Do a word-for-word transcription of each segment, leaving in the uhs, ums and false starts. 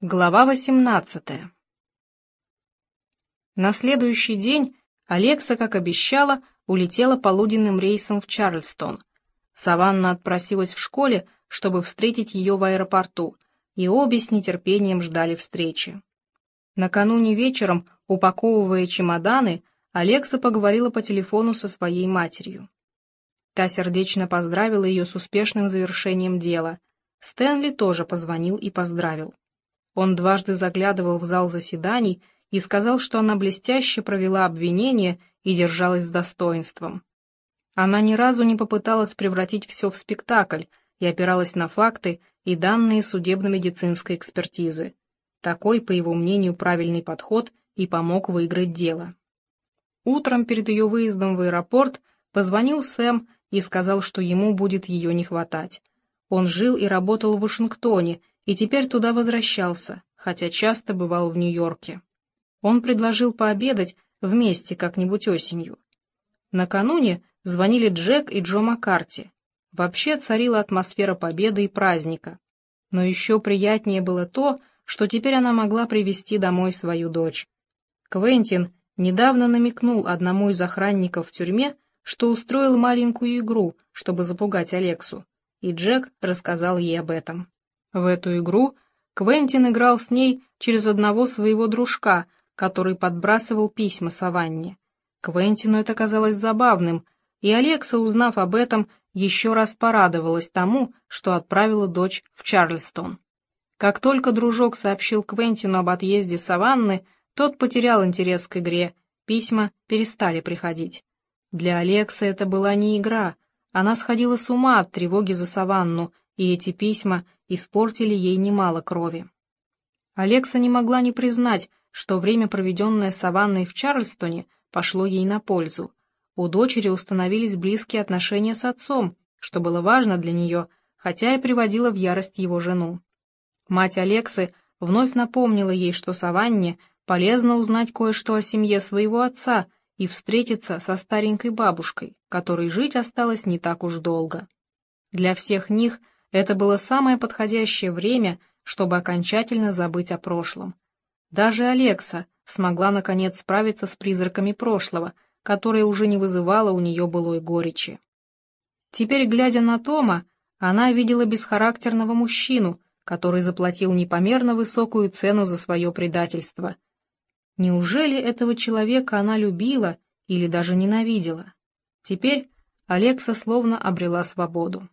Глава восемнадцатая. На следующий день Алекса, как обещала, улетела полуденным рейсом в Чарльстон. Саванна отпросилась в школе, чтобы встретить ее в аэропорту, и обе с нетерпением ждали встречи. Накануне вечером, упаковывая чемоданы, Алекса поговорила по телефону со своей матерью. Та сердечно поздравила ее с успешным завершением дела. Стэнли тоже позвонил и поздравил. Он дважды заглядывал в зал заседаний и сказал, что она блестяще провела обвинение и держалась с достоинством. Она ни разу не попыталась превратить все в спектакль и опиралась на факты и данные судебно-медицинской экспертизы. Такой, по его мнению, правильный подход и помог выиграть дело. Утром перед ее выездом в аэропорт позвонил Сэм и сказал, что ему будет ее не хватать. Он жил и работал в Вашингтоне, и теперь туда возвращался, хотя часто бывал в Нью-Йорке. Он предложил пообедать вместе как-нибудь осенью. Накануне звонили Джек и Джо Маккарти. Вообще царила атмосфера победы и праздника. Но еще приятнее было то, что теперь она могла привезти домой свою дочь. Квентин недавно намекнул одному из охранников в тюрьме, что устроил маленькую игру, чтобы запугать Алексу, и Джек рассказал ей об этом. В эту игру Квентин играл с ней через одного своего дружка, который подбрасывал письма Саванне. Квентину это казалось забавным, и Алекса, узнав об этом, еще раз порадовалась тому, что отправила дочь в Чарльстон. Как только дружок сообщил Квентину об отъезде Саванны, тот потерял интерес к игре, письма перестали приходить. Для Алексы это была не игра, она сходила с ума от тревоги за Саванну, и эти письма испортили ей немало крови. Алекса не могла не признать, что время, проведенное Саванной в Чарльстоне, пошло ей на пользу. У дочери установились близкие отношения с отцом, что было важно для нее, хотя и приводило в ярость его жену. Мать Алексы вновь напомнила ей, что Саванне полезно узнать кое-что о семье своего отца и встретиться со старенькой бабушкой, которой жить осталось не так уж долго. Для всех них это было самое подходящее время, чтобы окончательно забыть о прошлом. Даже Алекса смогла наконец справиться с призраками прошлого, которое уже не вызывало у нее былой горечи. Теперь, глядя на Тома, она видела бесхарактерного мужчину, который заплатил непомерно высокую цену за свое предательство. Неужели этого человека она любила или даже ненавидела? Теперь Алекса словно обрела свободу.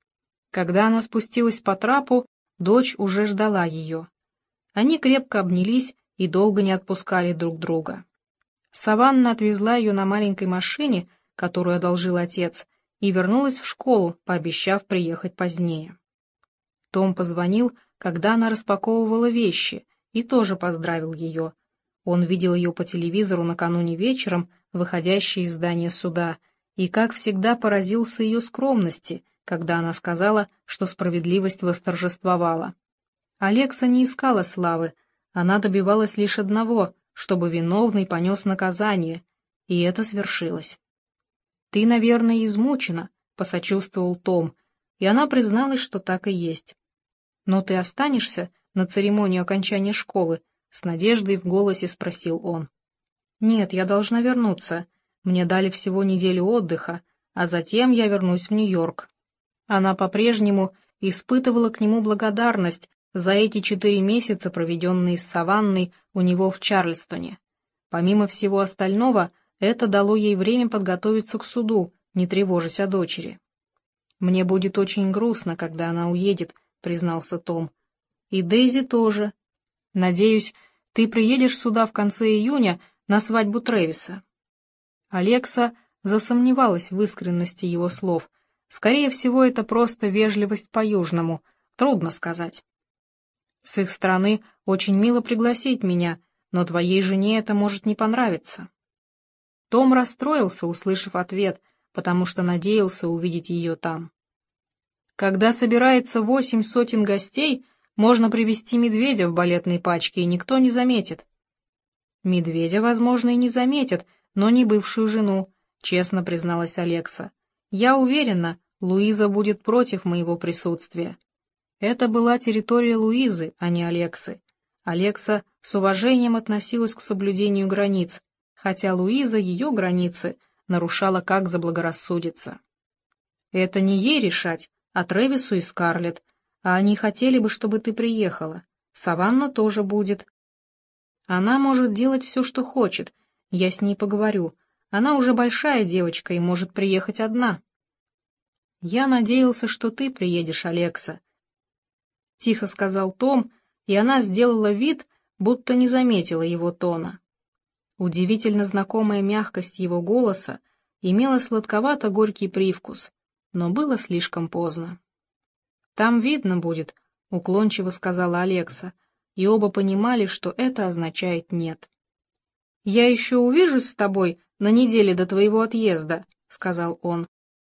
Когда она спустилась по трапу, дочь уже ждала ее. Они крепко обнялись и долго не отпускали друг друга. Саванна отвезла ее на маленькой машине, которую одолжил отец, и вернулась в школу, пообещав приехать позднее. Том позвонил, когда она распаковывала вещи, и тоже поздравил ее. Он видел ее по телевизору накануне вечером, выходящей из здания суда, и, как всегда, поразился ее скромности, когда она сказала, что справедливость восторжествовала. Алекса не искала славы, она добивалась лишь одного, чтобы виновный понес наказание, и это свершилось. «Ты, наверное, измучена», — посочувствовал Том, и она призналась, что так и есть. «Но ты останешься на церемонию окончания школы?» — с надеждой в голосе спросил он. «Нет, я должна вернуться. Мне дали всего неделю отдыха, а затем я вернусь в Нью-Йорк». Она по-прежнему испытывала к нему благодарность за эти четыре месяца, проведенные с Саванной у него в Чарльстоне. Помимо всего остального, это дало ей время подготовиться к суду, не тревожась о дочери. «Мне будет очень грустно, когда она уедет», — признался Том. «И Дейзи тоже. Надеюсь, ты приедешь сюда в конце июня на свадьбу Трэвиса». Алекса засомневалась в искренности его слов. Скорее всего, это просто вежливость по-южному, трудно сказать. «С их стороны очень мило пригласить меня, но твоей жене это может не понравиться». Том расстроился, услышав ответ, потому что надеялся увидеть ее там. «Когда собирается восемь сотен гостей, можно привезти медведя в балетной пачке, и никто не заметит». «Медведя, возможно, и не заметят, но не бывшую жену», — честно призналась Алекса. «Я уверена, Луиза будет против моего присутствия». Это была территория Луизы, а не Алексы. Алекса с уважением относилась к соблюдению границ, хотя Луиза ее границы нарушала как заблагорассудится. Это не ей решать, а Трэвису и Скарлетт, а они хотели бы, чтобы ты приехала. Саванна тоже будет. Она может делать все, что хочет, я с ней поговорю. Она уже большая девочка и может приехать одна. Я надеялся, что ты приедешь, Алекса, — тихо сказал Том, и она сделала вид, будто не заметила его тона. Удивительно знакомая мягкость его голоса имела сладковато-горький привкус, но было слишком поздно. «Там видно будет», — уклончиво сказала Алекса, и оба понимали, что это означает «нет». «Я еще увижусь с тобой на неделе до твоего отъезда», — сказал он.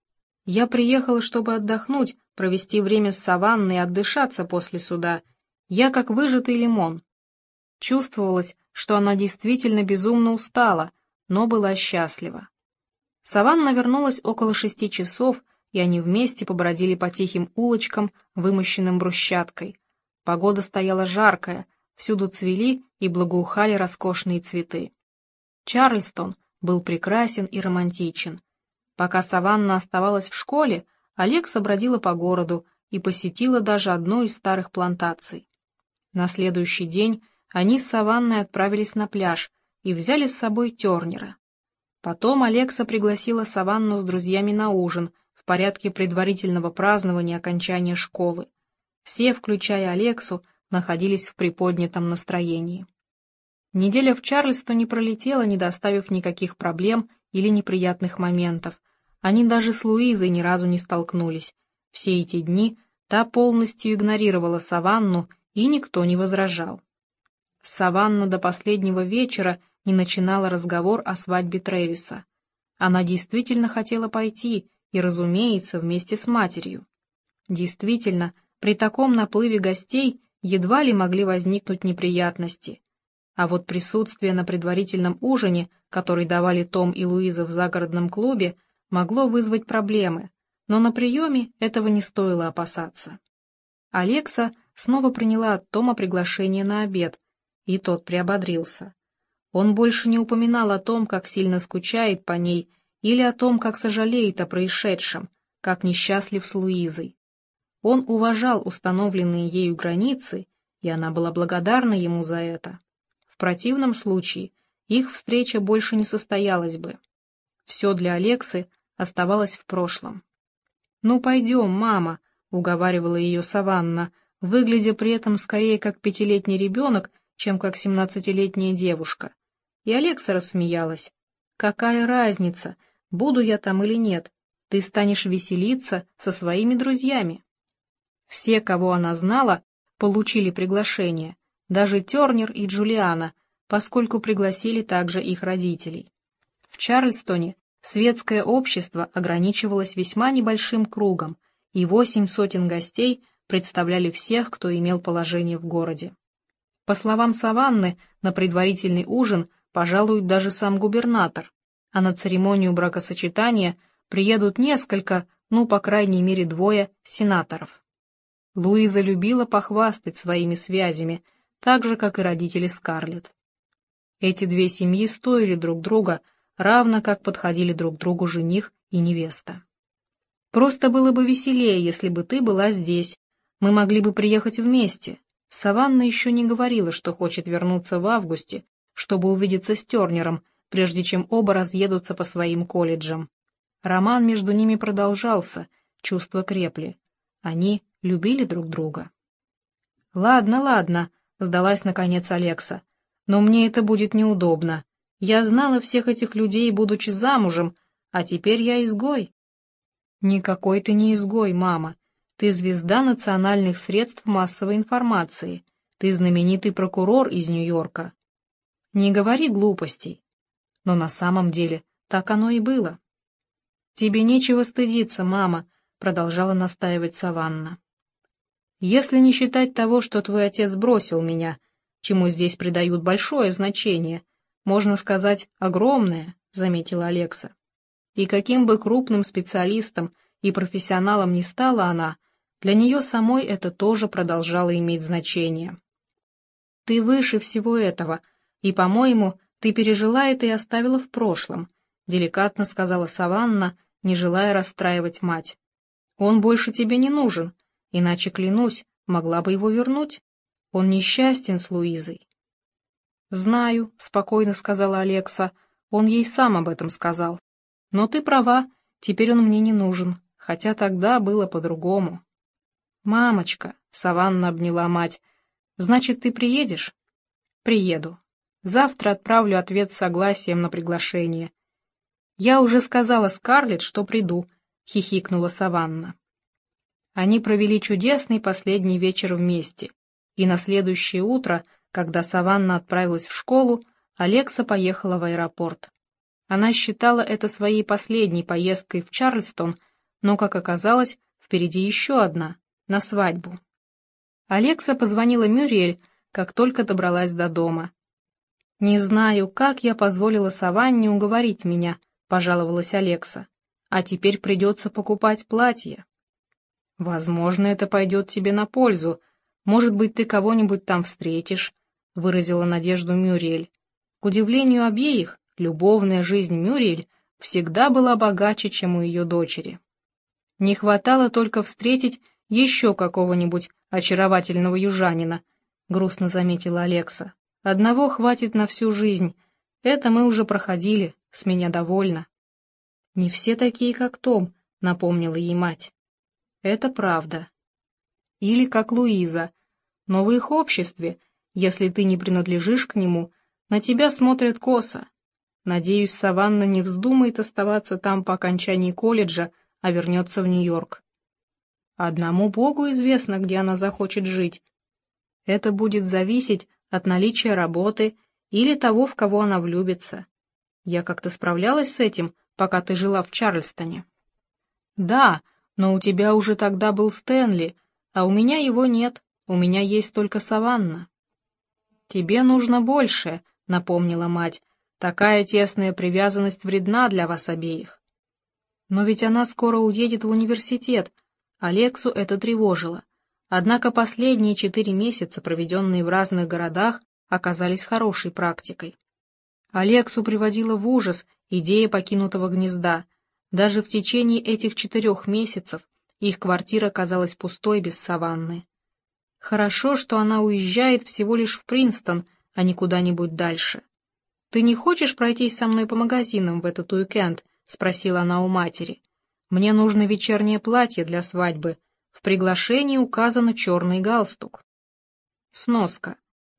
«Я приехала, чтобы отдохнуть, провести время с Саванной и отдышаться после суда. Я как выжатый лимон». Чувствовалось, что она действительно безумно устала, но была счастлива. Саванна вернулась около шести часов, и они вместе побродили по тихим улочкам, вымощенным брусчаткой. Погода стояла жаркая, всюду цвели и благоухали роскошные цветы. Чарльстон был прекрасен и романтичен. Пока Саванна оставалась в школе, Алекса бродила по городу и посетила даже одну из старых плантаций. На следующий день они с Саванной отправились на пляж и взяли с собой Тернера. Потом Алекса пригласила Саванну с друзьями на ужин в порядке предварительного празднования окончания школы. Все, включая Алексу, находились в приподнятом настроении. Неделя в Чарльстоне пролетела, не доставив никаких проблем или неприятных моментов. Они даже с Луизой ни разу не столкнулись. Все эти дни та полностью игнорировала Саванну, и никто не возражал. Саванна до последнего вечера не начинала разговор о свадьбе Трэвиса. Она действительно хотела пойти, и, разумеется, вместе с матерью. Действительно, при таком наплыве гостей едва ли могли возникнуть неприятности. А вот присутствие на предварительном ужине, который давали Том и Луиза в загородном клубе, могло вызвать проблемы, но на приеме этого не стоило опасаться. Алекса снова приняла от Тома приглашение на обед, и тот приободрился. Он больше не упоминал о том, как сильно скучает по ней, или о том, как сожалеет о происшедшем, как несчастлив с Луизой. Он уважал установленные ею границы, и она была благодарна ему за это. В противном случае их встреча больше не состоялась бы. Все для Алексы оставалось в прошлом. «Ну, пойдем, мама», — уговаривала ее Саванна, выглядя при этом скорее как пятилетний ребенок, чем как семнадцатилетняя девушка. И Алекса рассмеялась. «Какая разница, буду я там или нет? Ты станешь веселиться со своими друзьями». Все, кого она знала, получили приглашение, даже Тернер и Джулиана, поскольку пригласили также их родителей. В Чарльстоне светское общество ограничивалось весьма небольшим кругом, и восемь сотен гостей представляли всех, кто имел положение в городе. По словам Саванны, на предварительный ужин пожалует даже сам губернатор, а на церемонию бракосочетания приедут несколько, ну, по крайней мере, двое сенаторов. Луиза любила похвастать своими связями, так же, как и родители Скарлетт. Эти две семьи стоили друг друга, равно как подходили друг другу жених и невеста. «Просто было бы веселее, если бы ты была здесь. Мы могли бы приехать вместе». Саванна еще не говорила, что хочет вернуться в августе, чтобы увидеться с Тернером, прежде чем оба разъедутся по своим колледжам. Роман между ними продолжался, чувства крепли. Они любили друг друга. «Ладно, ладно», — сдалась наконец Алекса, — «но мне это будет неудобно. Я знала всех этих людей, будучи замужем, а теперь я изгой». «Никакой ты не изгой, мама. Ты звезда национальных средств массовой информации. Ты знаменитый прокурор из Нью-Йорка. Не говори глупостей». Но на самом деле так оно и было. «Тебе нечего стыдиться, мама», — продолжала настаивать Саванна. «Если не считать того, что твой отец бросил меня, чему здесь придают большое значение, можно сказать, огромное», — заметила Алекса. И каким бы крупным специалистом и профессионалом ни стала она, для нее самой это тоже продолжало иметь значение. Ты выше всего этого, и, по-моему, ты пережила это и оставила в прошлом, деликатно сказала Саванна, не желая расстраивать мать. Он больше тебе не нужен, иначе, клянусь, могла бы его вернуть. Он несчастен с Луизой. Знаю, спокойно сказала Алекса, он ей сам об этом сказал. Но ты права, теперь он мне не нужен, хотя тогда было по-другому. Мамочка, Саванна обняла мать, значит, ты приедешь? Приеду. Завтра отправлю ответ с согласием на приглашение. Я уже сказала Скарлетт, что приду, хихикнула Саванна. Они провели чудесный последний вечер вместе, и на следующее утро, когда Саванна отправилась в школу, Алекса поехала в аэропорт. Она считала это своей последней поездкой в Чарльстон, но, как оказалось, впереди еще одна, на свадьбу. Алекса позвонила Мюриэль, как только добралась до дома. «Не знаю, как я позволила Саванне уговорить меня», — пожаловалась Алекса. «А теперь придется покупать платье». «Возможно, это пойдет тебе на пользу. Может быть, ты кого-нибудь там встретишь», — выразила надежду Мюриэль. К удивлению обеих, любовная жизнь Мюриэль всегда была богаче, чем у ее дочери. Не хватало только встретить еще какого-нибудь очаровательного южанина, грустно заметила Алекса. Одного хватит на всю жизнь. Это мы уже проходили, с меня довольно. Не все такие, как Том, напомнила ей мать. Это правда. Или как Луиза. Но в их обществе, если ты не принадлежишь к нему, на тебя смотрят косо. Надеюсь, Саванна не вздумает оставаться там по окончании колледжа, а вернется в Нью-Йорк. Одному Богу известно, где она захочет жить. Это будет зависеть от наличия работы или того, в кого она влюбится. Я как-то справлялась с этим, пока ты жила в Чарльстоне. Да, но у тебя уже тогда был Стэнли, а у меня его нет, у меня есть только Саванна. Тебе нужно больше, напомнила мать, такая тесная привязанность вредна для вас обеих. Но ведь она скоро уедет в университет, Алексу это тревожило. Однако последние четыре месяца, проведенные в разных городах, оказались хорошей практикой. Алексу приводила в ужас идея покинутого гнезда. Даже в течение этих четырех месяцев их квартира казалась пустой без Саванны. Хорошо, что она уезжает всего лишь в Принстон, а не куда-нибудь дальше. «Ты не хочешь пройтись со мной по магазинам в этот уикенд?» — спросила она у матери. «Мне нужно вечернее платье для свадьбы. В приглашении указано черный галстук». Сноска.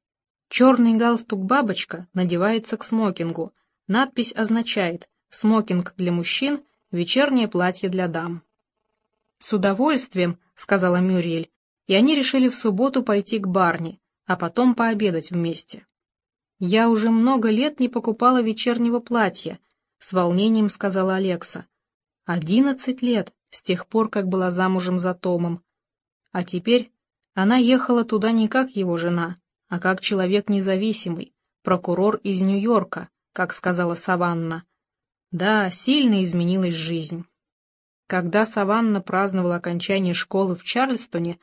Черный галстук-бабочка надевается к смокингу. Надпись означает «смокинг для мужчин, вечернее платье для дам». «С удовольствием», — сказала Мюриэль, и они решили в субботу пойти к Барни, а потом пообедать вместе. «Я уже много лет не покупала вечернего платья», — с волнением сказала Алекса. «Одиннадцать лет, с тех пор, как была замужем за Томом. А теперь она ехала туда не как его жена, а как человек независимый, прокурор из Нью-Йорка, как сказала Саванна. Да, сильно изменилась жизнь». Когда Саванна праздновала окончание школы в Чарльстоне,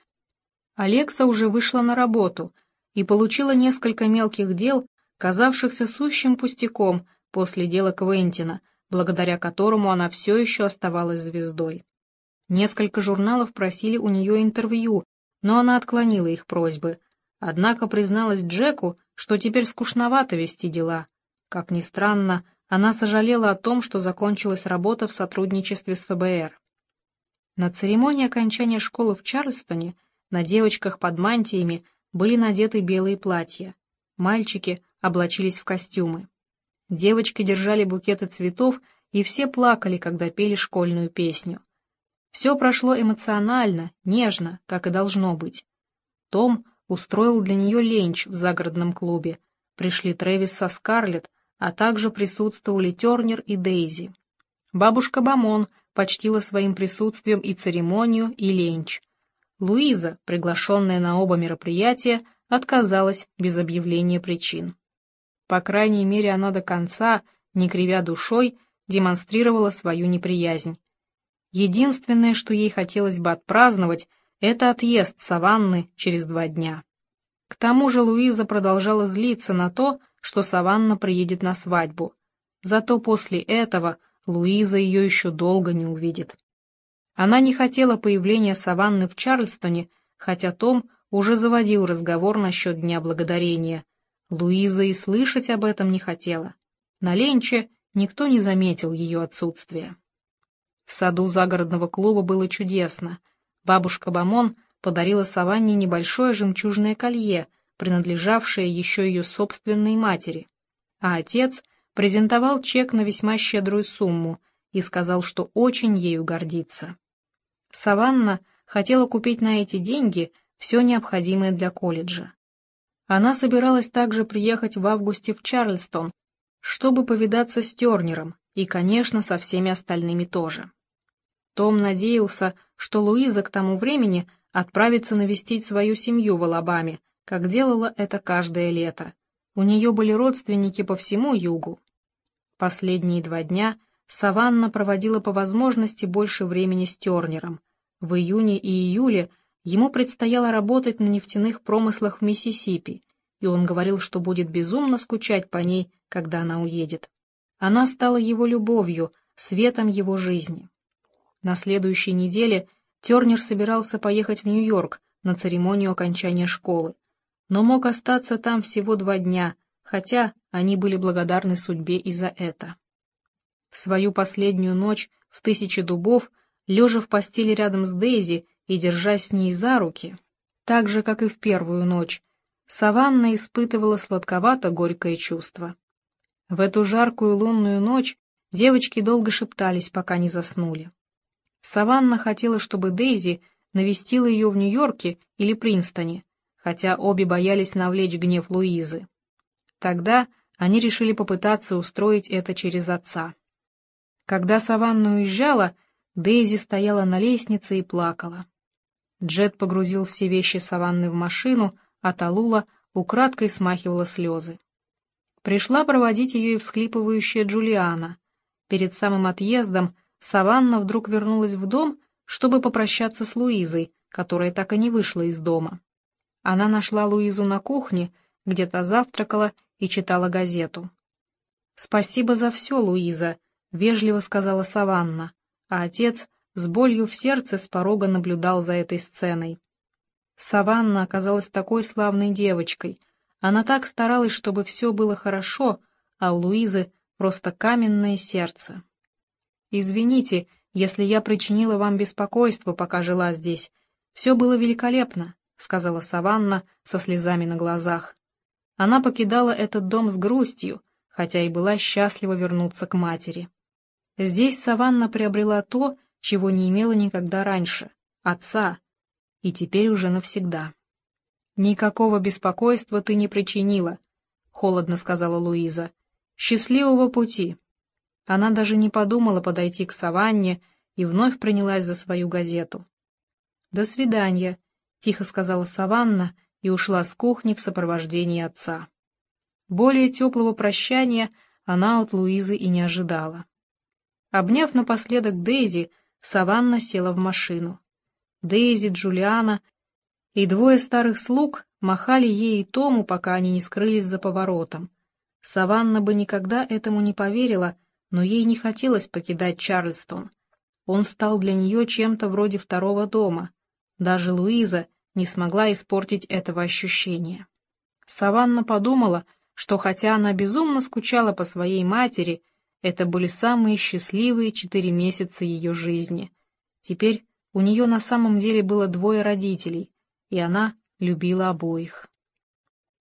Алекса уже вышла на работу и получила несколько мелких дел, казавшихся сущим пустяком после дела Квентина, благодаря которому она все еще оставалась звездой. Несколько журналов просили у нее интервью, но она отклонила их просьбы, однако призналась Джеку, что теперь скучновато вести дела. Как ни странно, она сожалела о том, что закончилась работа в сотрудничестве с эф бэ эр. На церемонии окончания школы в Чарльстоне на девочках под мантиями были надеты белые платья. Мальчики облачились в костюмы. Девочки держали букеты цветов, и все плакали, когда пели школьную песню. Все прошло эмоционально, нежно, как и должно быть. Том устроил для нее ленч в загородном клубе. Пришли Трэвис со Скарлетт, а также присутствовали Тернер и Дейзи. Бабушка Бамон почтила своим присутствием и церемонию, и ленч. Луиза, приглашенная на оба мероприятия, отказалась без объявления причин. По крайней мере, она до конца, не кривя душой, демонстрировала свою неприязнь. Единственное, что ей хотелось бы отпраздновать, это отъезд Саванны через два дня. К тому же Луиза продолжала злиться на то, что Саванна приедет на свадьбу. Зато после этого Луиза ее еще долго не увидит. Она не хотела появления Саванны в Чарльстоне, хотя Том уже заводил разговор насчет Дня Благодарения. Луиза и слышать об этом не хотела. На ленче никто не заметил ее отсутствия. В саду загородного клуба было чудесно. Бабушка Бамон подарила Саванне небольшое жемчужное колье, принадлежавшее еще ее собственной матери, а отец презентовал чек на весьма щедрую сумму и сказал, что очень ею гордится. Саванна хотела купить на эти деньги все необходимое для колледжа. Она собиралась также приехать в августе в Чарльстон, чтобы повидаться с Тернером и, конечно, со всеми остальными тоже. Том надеялся, что Луиза к тому времени отправится навестить свою семью в Алабаме, как делала это каждое лето. У нее были родственники по всему югу. Последние два дня Саванна проводила по возможности больше времени с Тернером. В июне и июле ему предстояло работать на нефтяных промыслах в Миссисипи, и он говорил, что будет безумно скучать по ней, когда она уедет. Она стала его любовью, светом его жизни. На следующей неделе Тернер собирался поехать в Нью-Йорк на церемонию окончания школы, но мог остаться там всего два дня, хотя они были благодарны судьбе и за это. В свою последнюю ночь в «Тысяче дубов», лежа в постели рядом с Дейзи и держась с ней за руки, так же, как и в первую ночь, Саванна испытывала сладковато-горькое чувство. В эту жаркую лунную ночь девочки долго шептались, пока не заснули. Саванна хотела, чтобы Дейзи навестила ее в Нью-Йорке или Принстоне, хотя обе боялись навлечь гнев Луизы. Тогда они решили попытаться устроить это через отца. Когда Саванна уезжала, Дейзи стояла на лестнице и плакала. Джет погрузил все вещи Саванны в машину, а Талула украдкой смахивала слезы. Пришла проводить ее и всхлипывающая Джулиана. Перед самым отъездом Саванна вдруг вернулась в дом, чтобы попрощаться с Луизой, которая так и не вышла из дома. Она нашла Луизу на кухне, где та завтракала и читала газету. «Спасибо за все, Луиза», — вежливо сказала Саванна, а отец с болью в сердце с порога наблюдал за этой сценой. Саванна оказалась такой славной девочкой. Она так старалась, чтобы все было хорошо, а у Луизы просто каменное сердце. «Извините, если я причинила вам беспокойство, пока жила здесь. Все было великолепно», — сказала Саванна со слезами на глазах. Она покидала этот дом с грустью, хотя и была счастлива вернуться к матери. Здесь Саванна приобрела то, чего не имела никогда раньше — отца, и теперь уже навсегда. «Никакого беспокойства ты не причинила», — холодно сказала Луиза. «Счастливого пути». Она даже не подумала подойти к Саванне и вновь принялась за свою газету. «До свидания», — тихо сказала Саванна и ушла с кухни в сопровождении отца. Более теплого прощания она от Луизы и не ожидала. Обняв напоследок Дейзи, Саванна села в машину. Дейзи, Джулиана и двое старых слуг махали ей и Тому, пока они не скрылись за поворотом. Саванна бы никогда этому не поверила, но ей не хотелось покидать Чарльстон. Он стал для нее чем-то вроде второго дома. Даже Луиза не смогла испортить этого ощущения. Саванна подумала, что хотя она безумно скучала по своей матери, это были самые счастливые четыре месяца ее жизни. Теперь у нее на самом деле было двое родителей, и она любила обоих.